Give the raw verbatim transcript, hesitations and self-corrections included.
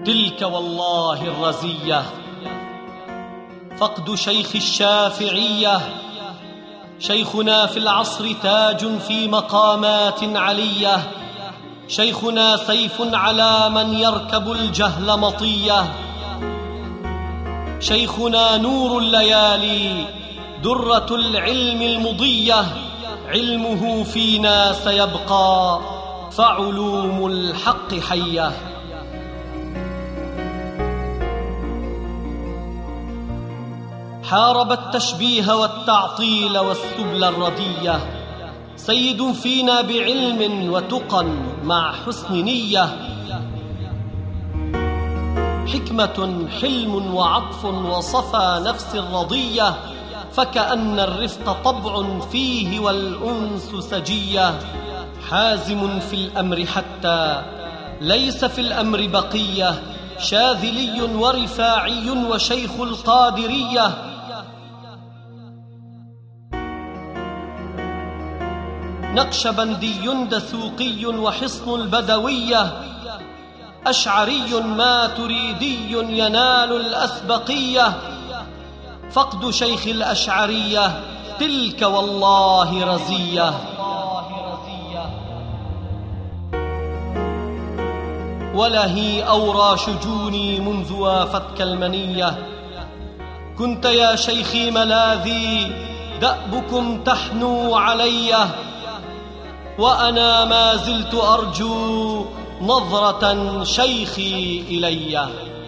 تلك والله الرزية. فقد شيخ الشافعية، شيخنا في العصر تاج في مقامات علية، شيخنا سيف على من يركب الجهل مطية، شيخنا نور الليالي درة العلم المضية، علمه فينا سيبقى فعلوم الحق حية. حارب التشبيه والتعطيل والسبل الردية، سيد فينا بعلم وتقى مع حسن نية، حكمة حلم وعطف وصفى نفس رضية، فكأن الرفق طبع فيه والأنس سجية، حازم في الأمر حتى ليس في الأمر بقية، شاذلي ورفاعي وشيخ القادرية، نقشبندي دسوقي وحصن البدوية، أشعري ماتريدي ينال الأسبقية، فقد شيخ الأشعرية تلك والله رزية. ولهي أورى شجوني منذ وافتك المنية، كنت يا شيخي ملاذي دأبكم تحنو علي، وأنا ما زلت أرجو نظرة شيخي إلي.